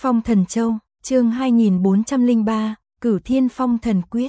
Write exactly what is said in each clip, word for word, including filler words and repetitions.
Phong Thần Châu, chương hai nghìn bốn trăm lẻ ba, Cửu Thiên Phong Thần Quyết.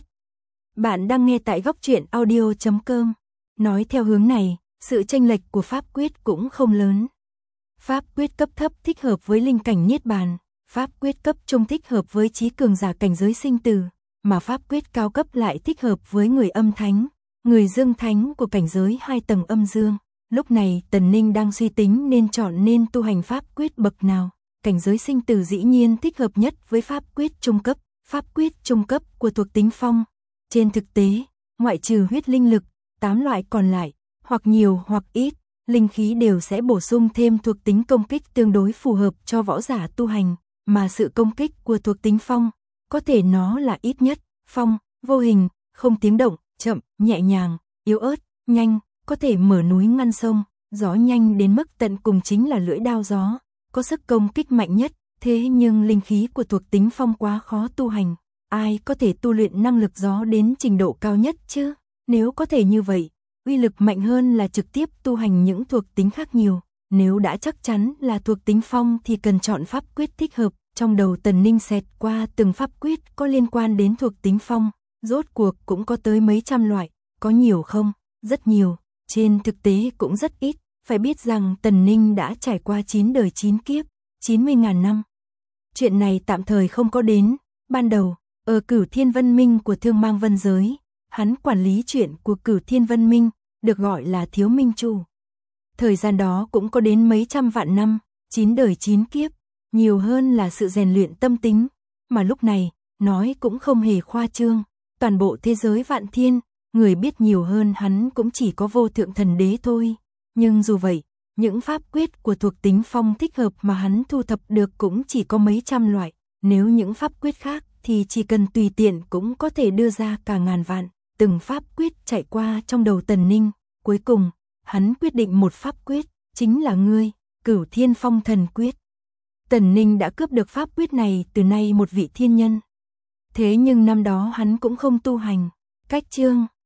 Bạn đang nghe tại góc truyện audio chấm com. Nói theo hướng này, sự chênh lệch của pháp quyết cũng không lớn. Pháp quyết cấp thấp thích hợp với linh cảnh niết bàn, pháp quyết cấp trung thích hợp với trí cường giả cảnh giới sinh tử, mà pháp quyết cao cấp lại thích hợp với người âm thánh, người dương thánh của cảnh giới hai tầng âm dương. Lúc này Tần Ninh đang suy tính nên chọn nên tu hành pháp quyết bậc nào. Cảnh giới sinh tử dĩ nhiên thích hợp nhất với pháp quyết trung cấp, pháp quyết trung cấp của thuộc tính phong. Trên thực tế, ngoại trừ huyết linh lực, tám loại còn lại, hoặc nhiều hoặc ít, linh khí đều sẽ bổ sung thêm thuộc tính công kích tương đối phù hợp cho võ giả tu hành, mà sự công kích của thuộc tính phong, có thể nó là ít nhất, phong, vô hình, không tiếng động, chậm, nhẹ nhàng, yếu ớt, nhanh, có thể mở núi ngăn sông, gió nhanh đến mức tận cùng chính là lưỡi đao gió, có sức công kích mạnh nhất, thế nhưng linh khí của thuộc tính phong quá khó tu hành, ai có thể tu luyện năng lực gió đến trình độ cao nhất chứ? Nếu có thể như vậy, uy lực mạnh hơn là trực tiếp tu hành những thuộc tính khác nhiều. Nếu đã chắc chắn là thuộc tính phong thì cần chọn pháp quyết thích hợp. Trong đầu Tần Ninh xẹt qua từng pháp quyết có liên quan đến thuộc tính phong, rốt cuộc cũng có tới mấy trăm loại, có nhiều không? Rất nhiều, trên thực tế cũng rất ít. Phải biết rằng Tần Ninh đã trải qua chín đời chín kiếp, chín mươi ngàn năm. Chuyện này tạm thời không có đến. Ban đầu, ở Cửu Thiên Vân Minh của Thương Mang Vân Giới, hắn quản lý chuyện của Cửu Thiên Vân Minh, được gọi là Thiếu Minh Chủ. Thời gian đó cũng có đến mấy trăm vạn năm, chín đời chín kiếp, nhiều hơn là sự rèn luyện tâm tính, mà lúc này, nói cũng không hề khoa trương, toàn bộ thế giới vạn thiên, người biết nhiều hơn hắn cũng chỉ có Vô Thượng Thần Đế thôi. Nhưng dù vậy, những pháp quyết của thuộc tính phong thích hợp mà hắn thu thập được cũng chỉ có mấy trăm loại, nếu những pháp quyết khác thì chỉ cần tùy tiện cũng có thể đưa ra cả ngàn vạn. Từng pháp quyết chạy qua trong đầu Tần Ninh, cuối cùng, hắn quyết định một pháp quyết, chính là ngươi, Cửu Thiên Phong Thần Quyết. Tần Ninh đã cướp được pháp quyết này từ nay một vị thiên nhân. Thế nhưng năm đó hắn cũng không tu hành, cách chương